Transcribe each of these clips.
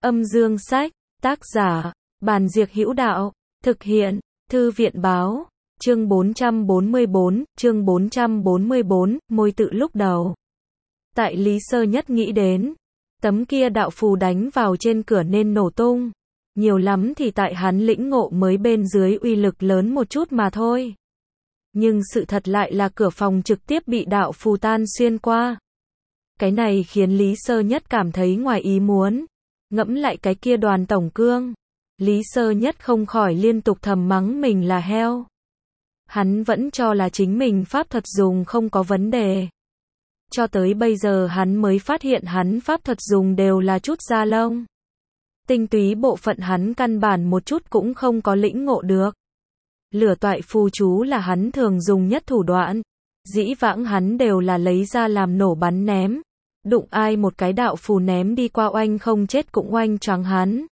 Âm dương sách, tác giả, Bàn Diệc Hữu Đạo, thực hiện, Thư viện báo, chương 444, môi tự lúc đầu. Tại Lý Sơ Nhất nghĩ đến, tấm kia đạo phù đánh vào trên cửa nên nổ tung. Nhiều lắm thì tại hắn lĩnh ngộ mới bên dưới uy lực lớn một chút mà thôi. Nhưng sự thật lại là cửa phòng trực tiếp bị đạo phù tan xuyên qua. Cái này khiến Lý Sơ Nhất cảm thấy ngoài ý muốn. Ngẫm lại cái kia đoàn tổng cương, Lý Sơ Nhất không khỏi liên tục thầm mắng mình là heo. Hắn vẫn cho là chính mình pháp thuật dùng không có vấn đề. Cho tới bây giờ hắn mới phát hiện hắn pháp thuật dùng đều là chút da lông. Tinh túy bộ phận hắn căn bản một chút cũng không có lĩnh ngộ được. Lửa toại phù chú là hắn thường dùng nhất thủ đoạn. Dĩ vãng hắn đều là lấy ra làm nổ bắn ném. Đụng ai một cái đạo phù ném đi qua oanh không chết cũng oanh choáng hắn.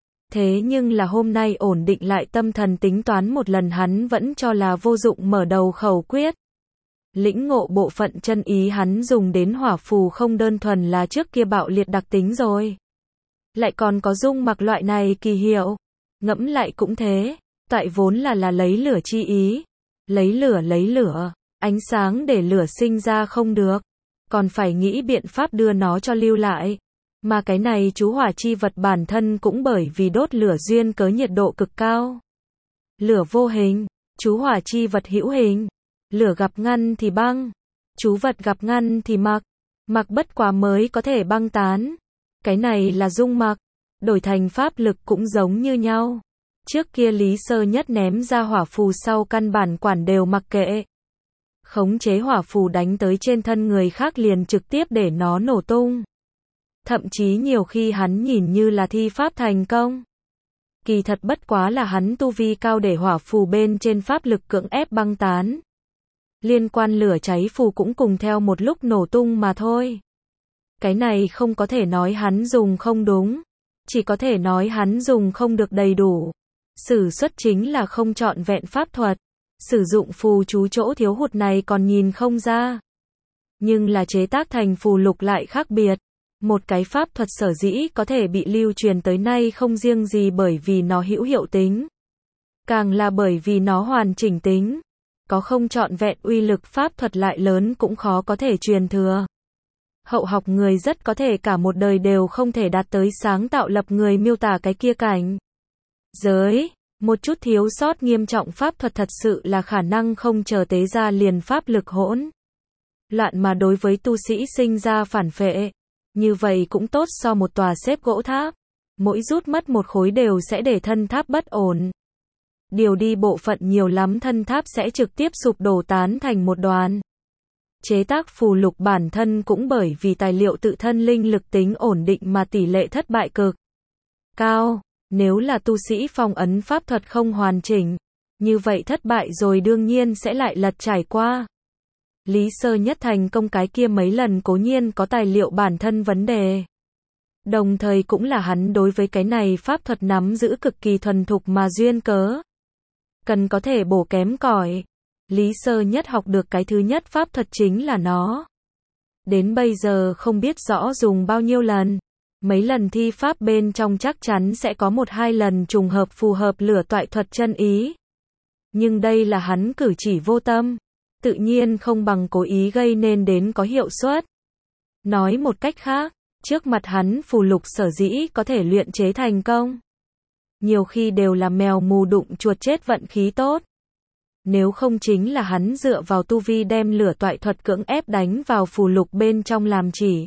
Thế nhưng là hôm nay ổn định lại tâm thần tính toán một lần hắn vẫn cho là vô dụng mở đầu khẩu quyết. Lĩnh ngộ bộ phận chân ý hắn dùng đến hỏa phù không đơn thuần là trước kia bạo liệt đặc tính rồi. Lại còn có dung mặc loại này kỳ hiệu. Ngẫm lại cũng thế, tại vốn là lấy lửa chi ý. Lấy lửa, ánh sáng để lửa sinh ra không được. Còn phải nghĩ biện pháp đưa nó cho lưu lại. Mà cái này chú hỏa chi vật bản thân cũng bởi vì đốt lửa duyên cớ nhiệt độ cực cao. Lửa vô hình, chú hỏa chi vật hữu hình. Lửa gặp ngăn thì băng, chú vật gặp ngăn thì mặc. Mặc bất quá mới có thể băng tán. Cái này là dung mặc, đổi thành pháp lực cũng giống như nhau. Trước kia Lý Sơ Nhất ném ra hỏa phù sau căn bản quản đều mặc kệ. Khống chế hỏa phù đánh tới trên thân người khác liền trực tiếp để nó nổ tung. Thậm chí nhiều khi hắn nhìn như là thi pháp thành công. Kỳ thật bất quá là hắn tu vi cao để hỏa phù bên trên pháp lực cưỡng ép băng tán. Liên quan lửa cháy phù cũng cùng theo một lúc nổ tung mà thôi. Cái này không có thể nói hắn dùng không đúng. Chỉ có thể nói hắn dùng không được đầy đủ. Sử xuất chính là không trọn vẹn pháp thuật. Sử dụng phù chú chỗ thiếu hụt này còn nhìn không ra. Nhưng là chế tác thành phù lục lại khác biệt. Một cái pháp thuật sở dĩ có thể bị lưu truyền tới nay không riêng gì bởi vì nó hữu hiệu tính. Càng là bởi vì nó hoàn chỉnh tính. Có không trọn vẹn uy lực pháp thuật lại lớn cũng khó có thể truyền thừa. Hậu học người rất có thể cả một đời đều không thể đạt tới sáng tạo lập người miêu tả cái kia cảnh giới. Một chút thiếu sót nghiêm trọng pháp thuật thật sự là khả năng không chờ tế ra liền pháp lực hỗn loạn mà đối với tu sĩ sinh ra phản phệ. Như vậy cũng tốt so một tòa xếp gỗ tháp. Mỗi rút mất một khối đều sẽ để thân tháp bất ổn. Điều đi bộ phận nhiều lắm thân tháp sẽ trực tiếp sụp đổ tán thành một đoàn. Chế tác phù lục bản thân cũng bởi vì tài liệu tự thân linh lực tính ổn định mà tỷ lệ thất bại cực cao. Nếu là tu sĩ phong ấn pháp thuật không hoàn chỉnh, như vậy thất bại rồi đương nhiên sẽ lại lật trải qua. Lý Sơ Nhất thành công cái kia mấy lần cố nhiên có tài liệu bản thân vấn đề. Đồng thời cũng là hắn đối với cái này pháp thuật nắm giữ cực kỳ thuần thục mà duyên cớ. Cần có thể bổ kém cỏi. Lý Sơ Nhất học được cái thứ nhất pháp thuật chính là nó. Đến bây giờ không biết rõ dùng bao nhiêu lần. Mấy lần thi pháp bên trong chắc chắn sẽ có 1-2 lần trùng hợp phù hợp lửa toại thuật chân ý. Nhưng đây là hắn cử chỉ vô tâm. Tự nhiên không bằng cố ý gây nên đến có hiệu suất. Nói một cách khác, trước mặt hắn phù lục sở dĩ có thể luyện chế thành công. Nhiều khi đều là mèo mù đụng chuột chết vận khí tốt. Nếu không chính là hắn dựa vào tu vi đem lửa toại thuật cưỡng ép đánh vào phù lục bên trong làm chỉ.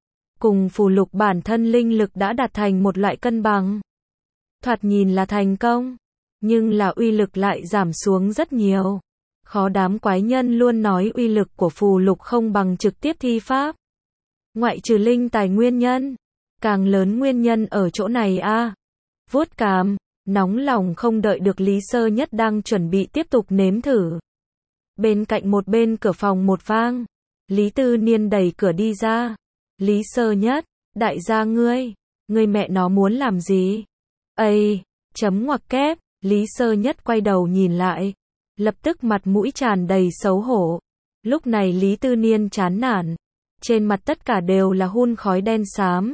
Cùng phù lục bản thân linh lực đã đạt thành một loại cân bằng. Thoạt nhìn là thành công, nhưng là uy lực lại giảm xuống rất nhiều. Khó đám quái nhân luôn nói uy lực của phù lục không bằng trực tiếp thi pháp. Ngoại trừ linh tài nguyên nhân, càng lớn nguyên nhân ở chỗ này a. Vuốt cằm, nóng lòng không đợi được Lý Sơ Nhất đang chuẩn bị tiếp tục nếm thử. Bên cạnh một bên cửa phòng một vang, Lý Tư Niên đẩy cửa đi ra. Lý Sơ Nhất, đại gia ngươi mẹ nó muốn làm gì? Ây, chấm ngoặc kép, Lý Sơ Nhất quay đầu nhìn lại, lập tức mặt mũi tràn đầy xấu hổ. Lúc này Lý Tư Niên chán nản, trên mặt tất cả đều là hun khói đen xám.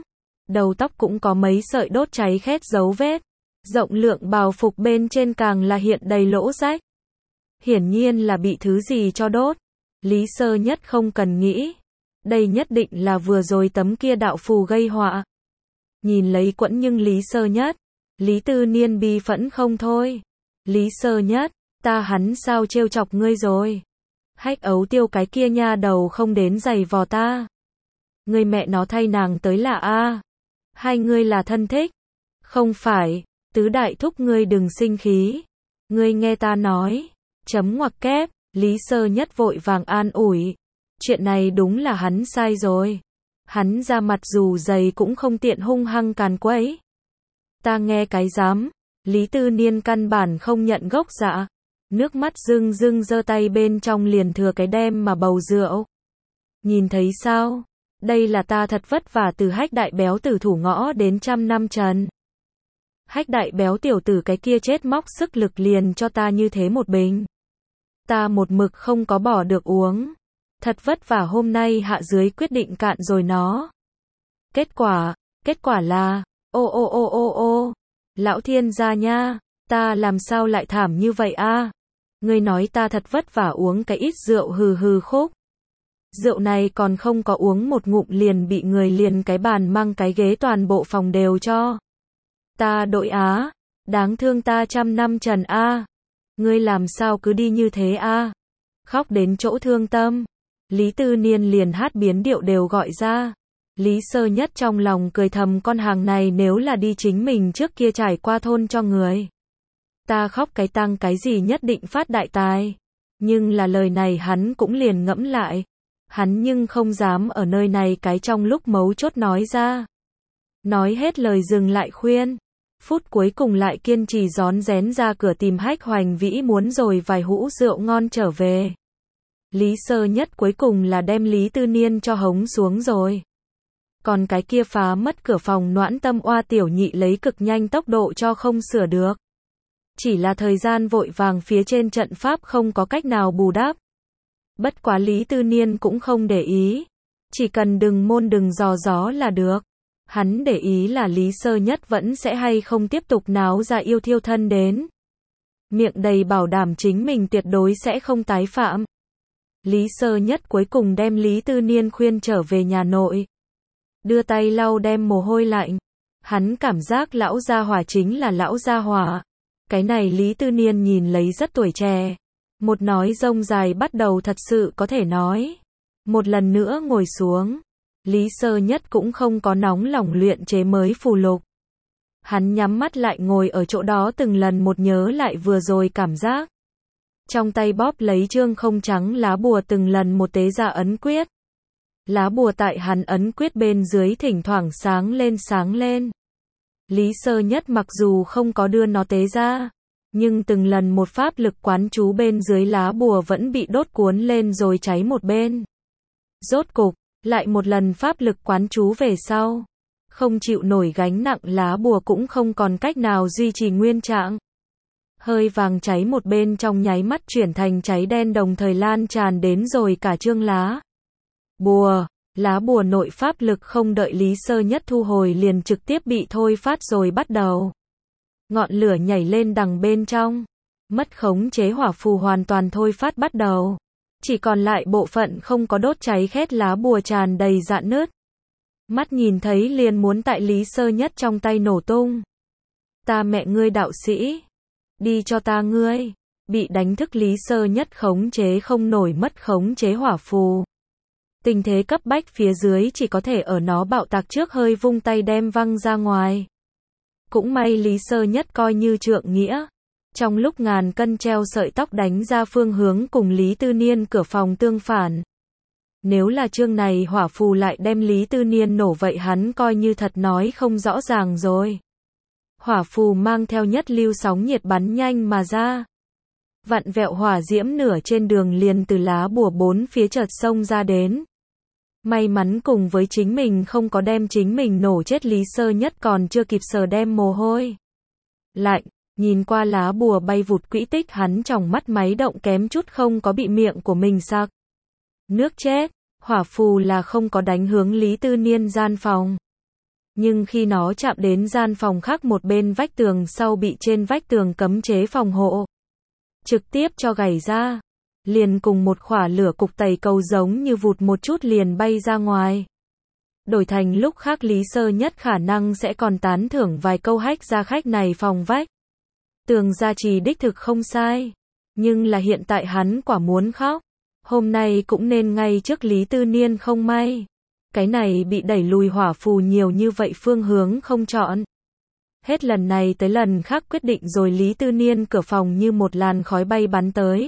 đầu tóc cũng có mấy sợi đốt cháy khét dấu vết. Rộng lượng bào phục bên trên càng là hiện đầy lỗ rách. Hiển nhiên là bị thứ gì cho đốt. Lý Sơ Nhất không cần nghĩ. Đây nhất định là vừa rồi tấm kia đạo phù gây họa. Nhìn lấy Quẫn Nhưng Lý Sơ Nhất, Lý Tư Niên bi phẫn không thôi. Lý Sơ Nhất, ta hắn sao trêu chọc ngươi rồi? Hách Ấu Tiêu cái kia nha đầu không đến giày vò ta. Ngươi mẹ nó thay nàng tới là a. Hai ngươi là thân thích? Không phải, tứ đại thúc ngươi đừng sinh khí. Ngươi nghe ta nói. Chấm ngoặc kép, Lý Sơ Nhất vội vàng an ủi. Chuyện này đúng là hắn sai rồi. Hắn ra mặt dù dày cũng không tiện hung hăng càn quấy. Ta nghe cái dám. Lý Tư Niên căn bản không nhận gốc dạ. Nước mắt rưng rưng giơ tay bên trong liền thừa cái đem mà bầu rượu. Nhìn thấy sao? Đây là ta thật vất vả từ Hách đại béo tử thủ ngõ đến 100 năm trần. Hách đại béo tiểu tử cái kia chết móc sức lực liền cho ta như thế một bình. Ta một mực không có bỏ được uống. Thật vất vả hôm nay hạ dưới quyết định cạn rồi nó. Kết quả là, ô, lão thiên gia nha, ta làm sao lại thảm như vậy a? Ngươi nói ta thật vất vả uống cái ít rượu hừ hừ khúc. Rượu này còn không có uống một ngụm liền bị người liền cái bàn mang cái ghế toàn bộ phòng đều cho. Ta đội á, đáng thương ta 100 năm trần a. Ngươi làm sao cứ đi như thế a? Khóc đến chỗ thương tâm. Lý Tư Niên liền hát biến điệu đều gọi ra. Lý Sơ Nhất trong lòng cười thầm con hàng này nếu là đi chính mình trước kia trải qua thôn cho người. Ta khóc cái tăng cái gì nhất định phát đại tài. Nhưng là lời này hắn cũng liền ngẫm lại. Hắn nhưng không dám ở nơi này cái trong lúc mấu chốt nói ra. Nói hết lời dừng lại khuyên. Phút cuối cùng lại kiên trì rón rén ra cửa tìm Hách Hoành Vĩ muốn rồi vài hũ rượu ngon trở về. Lý Sơ Nhất cuối cùng là đem Lý Tư Niên cho hống xuống rồi. Còn cái kia phá mất cửa phòng Noãn Tâm Oa tiểu nhị lấy cực nhanh tốc độ cho không sửa được. Chỉ là thời gian vội vàng phía trên trận pháp không có cách nào bù đắp. Bất quá Lý Tư Niên cũng không để ý. Chỉ cần đừng môn đừng dò gió là được. Hắn để ý là Lý Sơ Nhất vẫn sẽ hay không tiếp tục náo ra yêu thiêu thân đến. Miệng đầy bảo đảm chính mình tuyệt đối sẽ không tái phạm. Lý Sơ Nhất cuối cùng đem Lý Tư Niên khuyên trở về nhà nội. Đưa tay lau đem mồ hôi lạnh. Hắn cảm giác lão gia hỏa chính là lão gia hỏa. Cái này Lý Tư Niên nhìn lấy rất tuổi trẻ. Một nói rông dài bắt đầu thật sự có thể nói. Một lần nữa ngồi xuống. Lý Sơ Nhất cũng không có nóng lòng luyện chế mới phù lục. Hắn nhắm mắt lại ngồi ở chỗ đó từng lần một nhớ lại vừa rồi cảm giác. Trong tay bóp lấy trương không trắng lá bùa từng lần một tế ra ấn quyết. Lá bùa tại hắn ấn quyết bên dưới thỉnh thoảng sáng lên. Lý Sơ Nhất mặc dù không có đưa nó tế ra, nhưng từng lần một pháp lực quán chú bên dưới lá bùa vẫn bị đốt cuốn lên rồi cháy một bên. Rốt cục, lại một lần pháp lực quán chú về sau. Không chịu nổi gánh nặng lá bùa cũng không còn cách nào duy trì nguyên trạng. Hơi vàng cháy một bên trong nháy mắt chuyển thành cháy đen đồng thời lan tràn đến rồi cả trương lá bùa. Lá bùa nội pháp lực không đợi Lý Sơ Nhất thu hồi liền trực tiếp bị thôi phát rồi bắt đầu. Ngọn lửa nhảy lên đằng bên trong. Mất khống chế hỏa phù hoàn toàn thôi phát bắt đầu. Chỉ còn lại bộ phận không có đốt cháy khét lá bùa tràn đầy rạn nứt. Mắt nhìn thấy liền muốn tại Lý Sơ Nhất trong tay nổ tung. Ta mẹ ngươi đạo sĩ. Đi cho ta ngươi. Bị đánh thức Lý Sơ Nhất khống chế không nổi mất khống chế hỏa phù. Tình thế cấp bách phía dưới chỉ có thể ở nó bạo tạc trước hơi vung tay đem văng ra ngoài. Cũng may Lý Sơ Nhất coi như trượng nghĩa. Trong lúc ngàn cân treo sợi tóc đánh ra phương hướng cùng Lý Tư Niên cửa phòng tương phản. Nếu là chương này hỏa phù lại đem Lý Tư Niên nổ vậy hắn coi như thật nói không rõ ràng rồi. Hỏa phù mang theo nhất lưu sóng nhiệt bắn nhanh mà ra. Vặn vẹo hỏa diễm nửa trên đường liền từ lá bùa bốn phía chợt xông ra đến. May mắn cùng với chính mình không có đem chính mình nổ chết Lý Sơ Nhất còn chưa kịp sờ đem mồ hôi lạnh, nhìn qua lá bùa bay vụt quỹ tích hắn trong mắt máy động kém chút không có bị miệng của mình sặc. Nước chết, hỏa phù là không có đánh hướng Lý Tư Niên gian phòng. Nhưng khi nó chạm đến gian phòng khác một bên vách tường sau bị trên vách tường cấm chế phòng hộ trực tiếp cho gảy ra, liền cùng một khỏa lửa cục tẩy cầu giống như vụt một chút liền bay ra ngoài. Đổi thành lúc khác Lý Sơ Nhất khả năng sẽ còn tán thưởng vài câu hách ra khách này phòng vách tường gia trì đích thực không sai. Nhưng là hiện tại hắn quả muốn khóc. Hôm nay cũng nên ngay trước Lý Tư Niên không may. Cái này bị đẩy lùi hỏa phù nhiều như vậy phương hướng không chọn. Hết lần này tới lần khác quyết định rồi Lý Tư Niên cửa phòng như một làn khói bay bắn tới.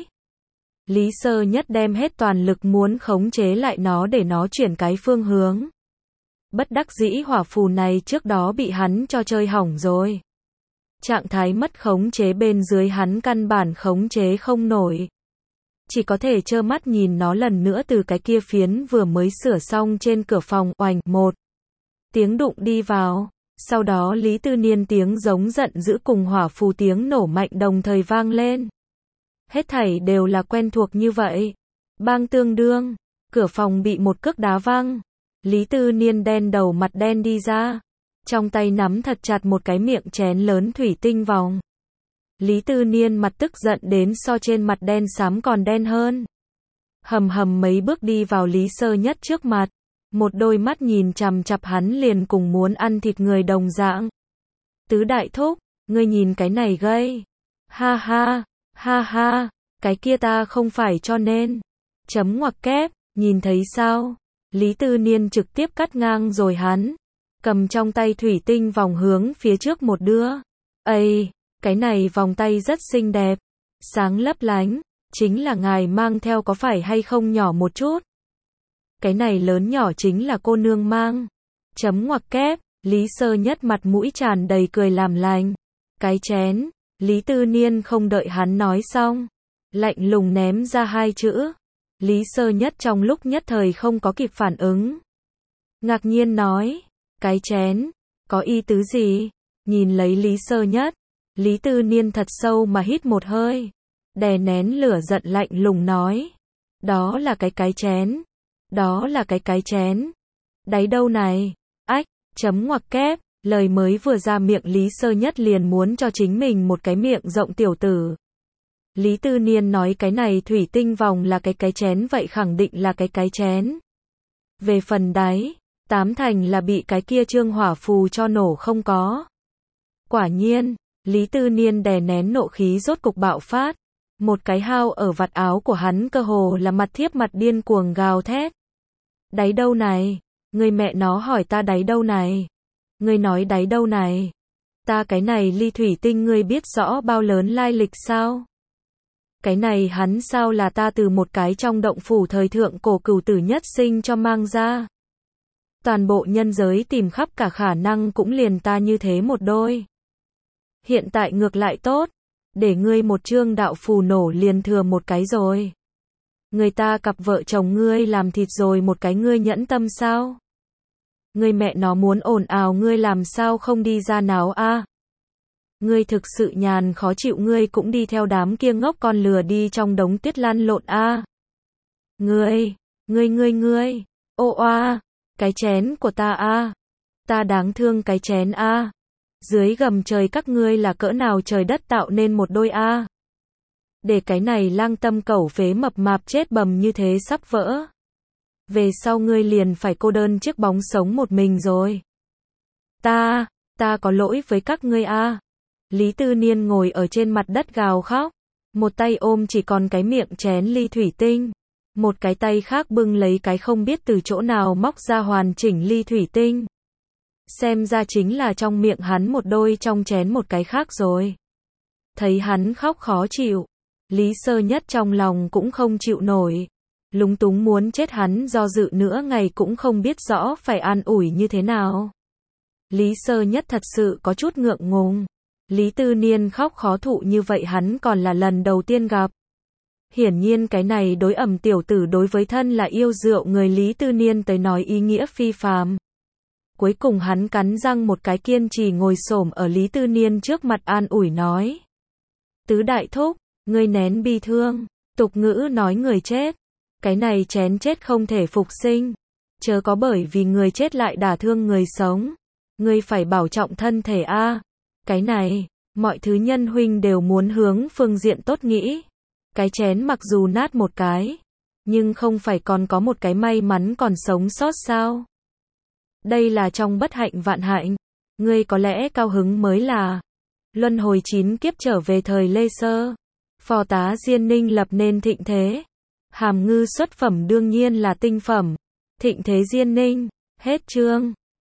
Lý Sơ Nhất đem hết toàn lực muốn khống chế lại nó để nó chuyển cái phương hướng. Bất đắc dĩ hỏa phù này trước đó bị hắn cho chơi hỏng rồi. Trạng thái mất khống chế bên dưới hắn căn bản khống chế không nổi. Chỉ có thể trơ mắt nhìn nó lần nữa từ cái kia phiến vừa mới sửa xong trên cửa phòng oành một tiếng đụng đi vào. Sau đó Lý Tư Niên tiếng giống giận dữ cùng hỏa phù tiếng nổ mạnh đồng thời vang lên. Hết thảy đều là quen thuộc như vậy. Bang tương đương, cửa phòng bị một cước đá văng. Lý Tư Niên đen đầu mặt đen đi ra. Trong tay nắm thật chặt một cái miệng chén lớn thủy tinh vòng. Lý Tư Niên mặt tức giận đến so trên mặt đen xám còn đen hơn. Hầm hầm mấy bước đi vào Lý Sơ Nhất trước mặt. Một đôi mắt nhìn chằm chằm hắn liền cùng muốn ăn thịt người đồng dạng. Tứ đại thúc, ngươi nhìn cái này gây. Ha ha, ha ha, cái kia ta không phải cho nên. Chấm ngoặc kép, nhìn thấy sao? Lý Tư Niên trực tiếp cắt ngang rồi hắn. Cầm trong tay thủy tinh vòng hướng phía trước một đưa. Ây, cái này vòng tay rất xinh đẹp. Sáng lấp lánh, chính là ngài mang theo có phải hay không nhỏ một chút? Cái này lớn nhỏ chính là cô nương mang. Chấm ngoặc kép, Lý Sơ Nhất mặt mũi tràn đầy cười làm lành. Cái chén, Lý Tư Niên không đợi hắn nói xong. Lạnh lùng ném ra hai chữ. Lý Sơ Nhất trong lúc nhất thời không có kịp phản ứng. Ngạc nhiên nói, cái chén, có ý tứ gì? Nhìn lấy Lý Sơ Nhất, Lý Tư Niên thật sâu mà hít một hơi. Đè nén lửa giận lạnh lùng nói. Đó là cái chén. Đó là cái chén. Đáy đâu này? Ách, chấm ngoặc kép, lời mới vừa ra miệng Lý Sơ Nhất liền muốn cho chính mình một cái miệng rộng tiểu tử. Lý Tư Niên nói cái này thủy tinh vòng là cái chén vậy khẳng định là cái chén. Về phần đáy, tám thành là bị cái kia trương hỏa phù cho nổ không có. Quả nhiên, Lý Tư Niên đè nén nộ khí rốt cục bạo phát. Một cái hao ở vạt áo của hắn cơ hồ là mặt thiếp mặt điên cuồng gào thét. Đáy đâu này? Người mẹ nó hỏi ta đáy đâu này? Ngươi nói đáy đâu này? Ta cái này ly thủy tinh ngươi biết rõ bao lớn lai lịch sao? Cái này hắn sao là ta từ một cái trong động phủ thời thượng cổ cửu tử nhất sinh cho mang ra. Toàn bộ nhân giới tìm khắp cả khả năng cũng liền ta như thế một đôi. Hiện tại ngược lại tốt, để ngươi một chương đạo phù nổ liền thừa một cái rồi. Người ta cặp vợ chồng ngươi làm thịt rồi một cái ngươi nhẫn tâm sao? Ngươi mẹ nó muốn ồn ào ngươi làm sao không đi ra náo a? Ngươi thực sự nhàn khó chịu ngươi cũng đi theo đám kia ngốc con lừa đi trong đống tuyết lăn lộn a. Ngươi, ô oa, cái chén của ta a. Ta đáng thương cái chén a. Dưới gầm trời các ngươi là cỡ nào trời đất tạo nên một đôi a. Để cái này lang tâm cẩu phế mập mạp chết bầm như thế sắp vỡ. Về sau ngươi liền phải cô đơn chiếc bóng sống một mình rồi. Ta có lỗi với các ngươi a. Lý Tư Niên ngồi ở trên mặt đất gào khóc. Một tay ôm chỉ còn cái miệng chén ly thủy tinh. Một cái tay khác bưng lấy cái không biết từ chỗ nào móc ra hoàn chỉnh ly thủy tinh. Xem ra chính là trong miệng hắn một đôi trong chén một cái khác rồi. Thấy hắn khóc khó chịu. Lý Sơ Nhất trong lòng cũng không chịu nổi. Lúng túng muốn chết hắn do dự nữa ngày cũng không biết rõ phải an ủi như thế nào. Lý Sơ Nhất thật sự có chút ngượng ngùng. Lý Tư Niên khóc khó thụ như vậy hắn còn là lần đầu tiên gặp. Hiển nhiên cái này đối ẩm tiểu tử đối với thân là yêu rượu người Lý Tư Niên tới nói ý nghĩa phi phàm. Cuối cùng hắn cắn răng một cái kiên trì ngồi xổm ở Lý Tư Niên trước mặt an ủi nói. Tứ đại thúc, ngươi nén bi thương, tục ngữ nói người chết. Cái này chén chết không thể phục sinh. Chớ có bởi vì người chết lại đả thương người sống. Ngươi phải bảo trọng thân thể a. Cái này, mọi thứ nhân huynh đều muốn hướng phương diện tốt nghĩ. Cái chén mặc dù nát một cái, nhưng không phải còn có một cái may mắn còn sống sót sao? Đây là trong bất hạnh vạn hạnh. Ngươi có lẽ cao hứng mới là. Luân hồi 9 kiếp trở về thời Lê Sơ. Phò tá Diên Ninh lập nên thịnh thế. Hàm Ngư xuất phẩm đương nhiên là tinh phẩm. Thịnh thế Diên Ninh. Hết chương.